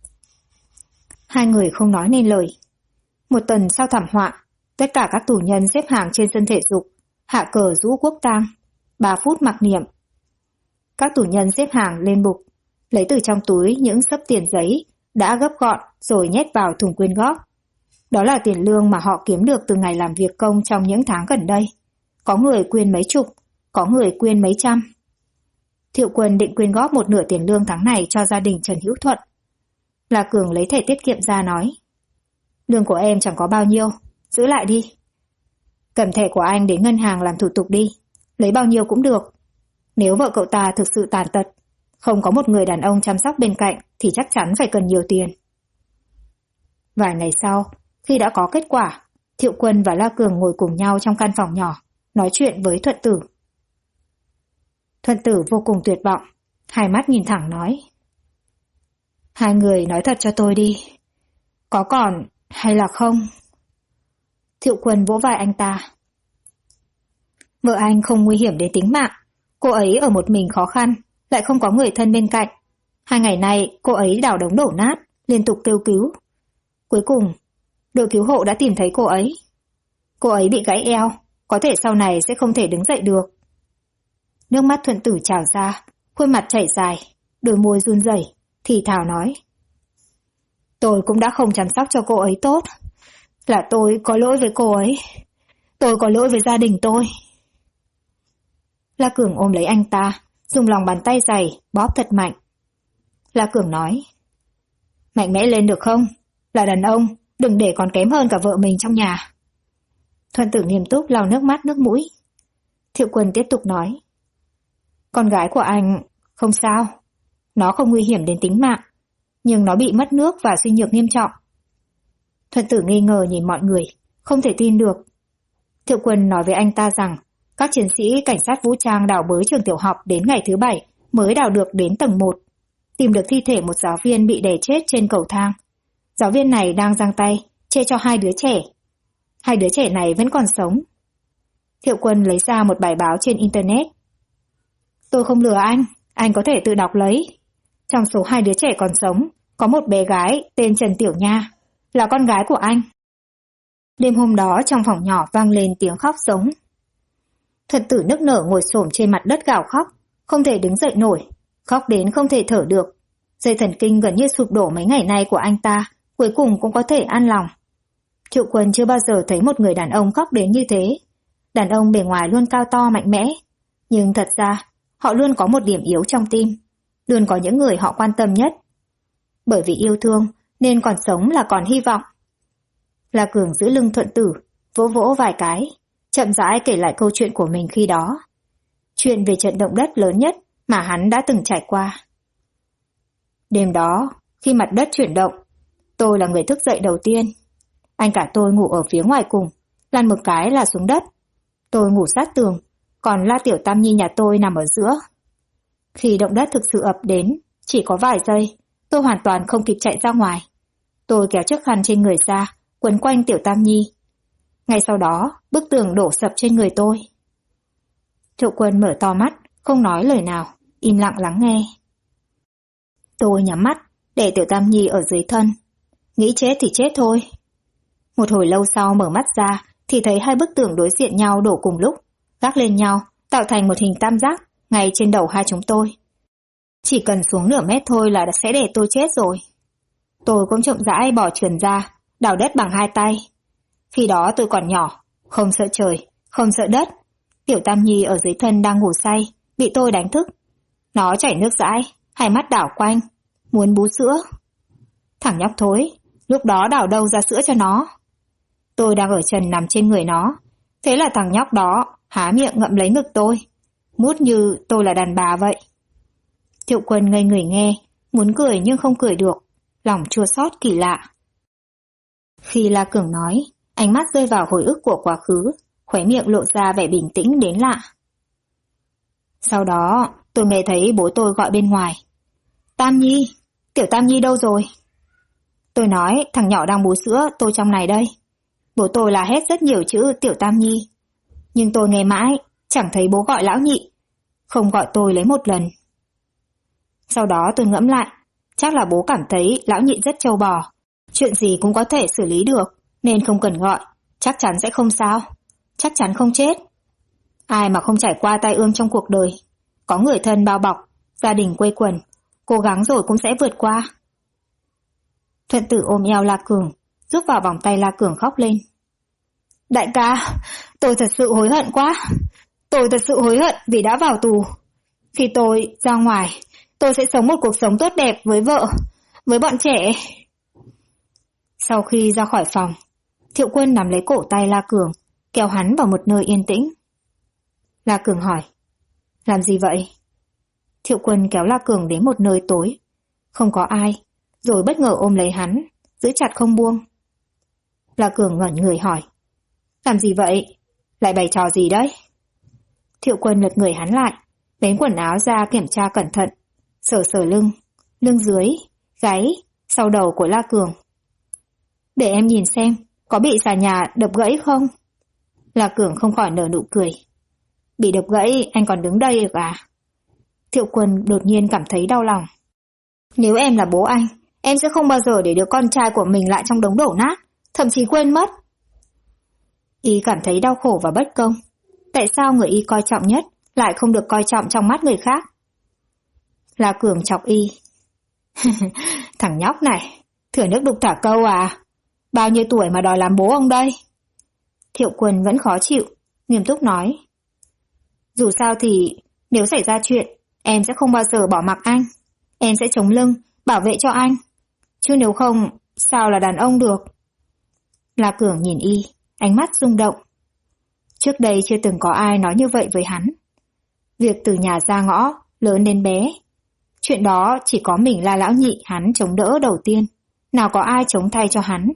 Hai người không nói nên lời. Một tuần sau thảm họa, tất cả các tù nhân xếp hàng trên sân thể dục, hạ cờ rũ quốc tang. 3 phút mặc niệm. Các tù nhân xếp hàng lên bục, lấy từ trong túi những xấp tiền giấy đã gấp gọn rồi nhét vào thùng quyên góp. Đó là tiền lương mà họ kiếm được từ ngày làm việc công trong những tháng gần đây. Có người quyên mấy chục, có người quyên mấy trăm. Thiệu Quân định quyên góp một nửa tiền lương tháng này cho gia đình Trần Hữu Thuận. La Cường lấy thẻ tiết kiệm ra nói. Lương của em chẳng có bao nhiêu, giữ lại đi. Cầm thẻ của anh đến ngân hàng làm thủ tục đi, lấy bao nhiêu cũng được. Nếu vợ cậu ta thực sự tàn tật, không có một người đàn ông chăm sóc bên cạnh thì chắc chắn phải cần nhiều tiền. Vài ngày sau, khi đã có kết quả, Thiệu Quân và La Cường ngồi cùng nhau trong căn phòng nhỏ, nói chuyện với Thuận Tử. Thuận Tử vô cùng tuyệt vọng, hai mắt nhìn thẳng nói. Hai người nói thật cho tôi đi. Có còn hay là không? Thiệu Quân vỗ vai anh ta. Vợ anh không nguy hiểm đến tính mạng. Cô ấy ở một mình khó khăn, lại không có người thân bên cạnh. 2 ngày nay cô ấy đào đống đổ nát, liên tục kêu cứu. Cuối cùng, đội cứu hộ đã tìm thấy cô ấy. Cô ấy bị gãy eo, có thể sau này sẽ không thể đứng dậy được. Nước mắt Thuận Tử trào ra, khuôn mặt chảy dài, đôi môi run rẩy, thì thào nói. Tôi cũng đã không chăm sóc cho cô ấy tốt. Là tôi có lỗi với cô ấy. Tôi có lỗi với gia đình tôi. La Cường ôm lấy anh ta, dùng lòng bàn tay dày, bóp thật mạnh. La Cường nói. Mạnh mẽ lên được không? Là đàn ông, đừng để còn kém hơn cả vợ mình trong nhà. Thuận Tử nghiêm túc lau nước mắt nước mũi. Thiệu Quân tiếp tục nói. Con gái của anh không sao. Nó không nguy hiểm đến tính mạng, nhưng nó bị mất nước và suy nhược nghiêm trọng. Thuận Tử nghi ngờ nhìn mọi người, không thể tin được. Thiệu Quân nói với anh ta rằng các chiến sĩ cảnh sát vũ trang đào bới trường tiểu học đến ngày thứ 7 mới đào được đến tầng 1, tìm được thi thể một giáo viên bị đè chết trên cầu thang. Giáo viên này đang giang tay chê cho 2 đứa trẻ. 2 đứa trẻ này vẫn còn sống. Thiệu Quân lấy ra một bài báo trên Internet. Tôi không lừa anh có thể tự đọc lấy. Trong số 2 đứa trẻ còn sống, có một bé gái tên Trần Tiểu Nha, là con gái của anh. Đêm hôm đó trong phòng nhỏ vang lên tiếng khóc giống. Thuận Tử nức nở ngồi xổm trên mặt đất gào khóc, không thể đứng dậy nổi, khóc đến không thể thở được. Dây thần kinh gần như sụp đổ mấy ngày nay của anh ta, cuối cùng cũng có thể an lòng. Thiệu Quân chưa bao giờ thấy một người đàn ông khóc đến như thế. Đàn ông bề ngoài luôn cao to mạnh mẽ, nhưng thật ra họ luôn có một điểm yếu trong tim, luôn có những người họ quan tâm nhất. Bởi vì yêu thương nên còn sống là còn hy vọng. La Cường giữ lưng Thuận Tử, vỗ vỗ vài cái, chậm rãi kể lại câu chuyện của mình khi đó. Chuyện về trận động đất lớn nhất mà hắn đã từng trải qua. Đêm đó, khi mặt đất chuyển động, tôi là người thức dậy đầu tiên. Anh cả tôi ngủ ở phía ngoài cùng, lăn một cái là xuống đất. Tôi ngủ sát tường, còn La Tiểu Tam Nhi nhà tôi nằm ở giữa. Khi động đất thực sự ập đến, chỉ có vài giây, tôi hoàn toàn không kịp chạy ra ngoài. Tôi kéo chiếc khăn trên người ra, quấn quanh Tiểu Tam Nhi. Ngay sau đó, bức tường đổ sập trên người tôi. Thiệu Quân mở to mắt, không nói lời nào, im lặng lắng nghe. Tôi nhắm mắt, để Tiểu Tam Nhi ở dưới thân. Nghĩ chết thì chết thôi. Một hồi lâu sau mở mắt ra, thì thấy 2 bức tường đối diện nhau đổ cùng lúc, gác lên nhau, tạo thành một hình tam giác, ngay trên đầu hai chúng tôi. Chỉ cần xuống nửa mét thôi là sẽ để tôi chết rồi. Tôi cũng chậm rãi bỏ trườn ra, đào đất bằng 2 tay. Khi đó tôi còn nhỏ, không sợ trời, không sợ đất. Tiểu Tam Nhi ở dưới thân đang ngủ say, bị tôi đánh thức. Nó chảy nước dãi, hai mắt đảo quanh, muốn bú sữa. Thằng nhóc thối, lúc đó đảo đâu ra sữa cho nó. Tôi đang ở trần nằm trên người nó, thế là thằng nhóc đó há miệng ngậm lấy ngực tôi, mút như tôi là đàn bà vậy. Thiệu Quân ngây người nghe, muốn cười nhưng không cười được, lòng chua xót kỳ lạ. Khi La Cường nói, ánh mắt rơi vào hồi ức của quá khứ, khóe miệng lộ ra vẻ bình tĩnh đến lạ. Sau đó, tôi nghe thấy bố tôi gọi bên ngoài. Tam Nhi, Tiểu Tam Nhi đâu rồi? Tôi nói thằng nhỏ đang bú sữa, tôi trong này đây. Bố tôi là hét rất nhiều chữ Tiểu Tam Nhi. Nhưng tôi nghe mãi, chẳng thấy bố gọi lão nhị, không gọi tôi lấy một lần. Sau đó tôi ngẫm lại, chắc là bố cảm thấy lão nhị rất trâu bò, chuyện gì cũng có thể xử lý được, nên không cần gọi, chắc chắn sẽ không sao, chắc chắn không chết. Ai mà không trải qua tai ương trong cuộc đời, có người thân bao bọc, gia đình quây quần, cố gắng rồi cũng sẽ vượt qua. Thuận Tử ôm eo La Cường, rúc vào vòng tay La Cường khóc lên. Đại ca, tôi thật sự hối hận quá. Tôi thật sự hối hận vì đã vào tù. Khi tôi ra ngoài, tôi sẽ sống một cuộc sống tốt đẹp với vợ, với bọn trẻ. Sau khi ra khỏi phòng, Thiệu Quân nắm lấy cổ tay La Cường, kéo hắn vào một nơi yên tĩnh. La Cường hỏi, làm gì vậy? Thiệu Quân kéo La Cường đến một nơi tối, không có ai, rồi bất ngờ ôm lấy hắn, giữ chặt không buông. La Cường ngẩn người hỏi. Làm gì vậy? Lại bày trò gì đấy? Thiệu Quân lật người hắn lại, bén quần áo ra kiểm tra cẩn thận, sờ sờ lưng, lưng dưới, gáy, sau đầu của La Cường. Để em nhìn xem, có bị xà nhà đập gãy không? La Cường không khỏi nở nụ cười. Bị đập gãy anh còn đứng đây được à? Thiệu Quân đột nhiên cảm thấy đau lòng. Nếu em là bố anh, em sẽ không bao giờ để đứa con trai của mình lại trong đống đổ nát, thậm chí quên mất. Y cảm thấy đau khổ và bất công. Tại sao người Y coi trọng nhất lại không được coi trọng trong mắt người khác? La Cường chọc Y. Thằng nhóc này, thừa nước đục thả câu à? Bao nhiêu tuổi mà đòi làm bố ông đây? Thiệu Quân vẫn khó chịu, nghiêm túc nói. Dù sao thì, nếu xảy ra chuyện, em sẽ không bao giờ bỏ mặc anh. Em sẽ chống lưng, bảo vệ cho anh. Chứ nếu không, sao là đàn ông được? La Cường nhìn Y, ánh mắt rung động. Trước đây chưa từng có ai nói như vậy với hắn. Việc từ nhà ra ngõ, lớn đến bé. Chuyện đó chỉ có mình La Lão Nhị hắn chống đỡ đầu tiên. Nào có ai chống thay cho hắn.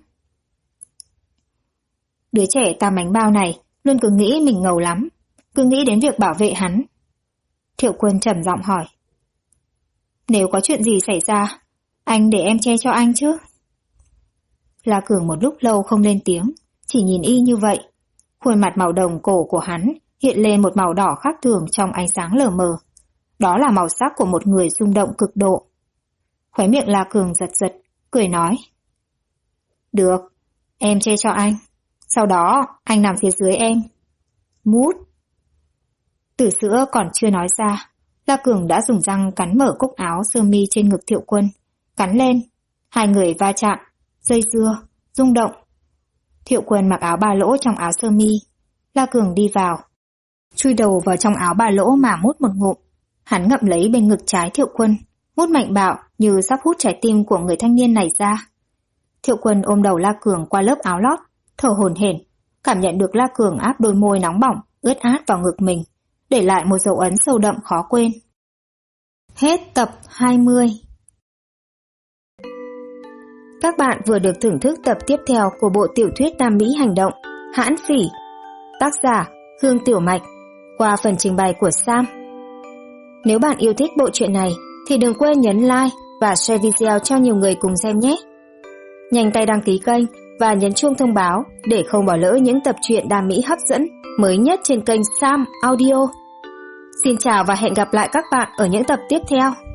Đứa trẻ tam bánh bao này luôn cứ nghĩ mình ngầu lắm. Cứ nghĩ đến việc bảo vệ hắn. Thiệu Quân trầm giọng hỏi. Nếu có chuyện gì xảy ra, anh để em che cho anh chứ? La Cường một lúc lâu không lên tiếng, chỉ nhìn Y như vậy. Khuôn mặt màu đồng cổ của hắn hiện lên một màu đỏ khác thường trong ánh sáng lờ mờ. Đó là màu sắc của một người rung động cực độ. Khóe miệng La Cường giật giật, cười nói. Được, em che cho anh. Sau đó, anh nằm phía dưới em. Mút. Từ sữa còn chưa nói ra, La Cường đã dùng răng cắn mở cúc áo sơ mi trên ngực Thiệu Quân. Cắn lên, hai người va chạm, dây dưa, rung động. Thiệu Quân mặc áo ba lỗ trong áo sơ mi. La Cường đi vào, chui đầu vào trong áo ba lỗ mà mút một ngụm. Hắn ngậm lấy bên ngực trái Thiệu Quân, mút mạnh bạo như sắp hút trái tim của người thanh niên này ra. Thiệu Quân ôm đầu La Cường qua lớp áo lót, thở hổn hển, cảm nhận được La Cường áp đôi môi nóng bỏng, ướt át vào ngực mình, để lại một dấu ấn sâu đậm khó quên. Hết tập 20. Các bạn vừa được thưởng thức tập tiếp theo của bộ tiểu thuyết Tam Mỹ Hành Động, Hãn Phỉ, tác giả Hương Tiểu Mạch, qua phần trình bày của Sam. Nếu bạn yêu thích bộ truyện này thì đừng quên nhấn like và share video cho nhiều người cùng xem nhé. Nhanh tay đăng ký kênh và nhấn chuông thông báo để không bỏ lỡ những tập truyện đam mỹ hấp dẫn mới nhất trên kênh Sam Audio. Xin chào và hẹn gặp lại các bạn ở những tập tiếp theo.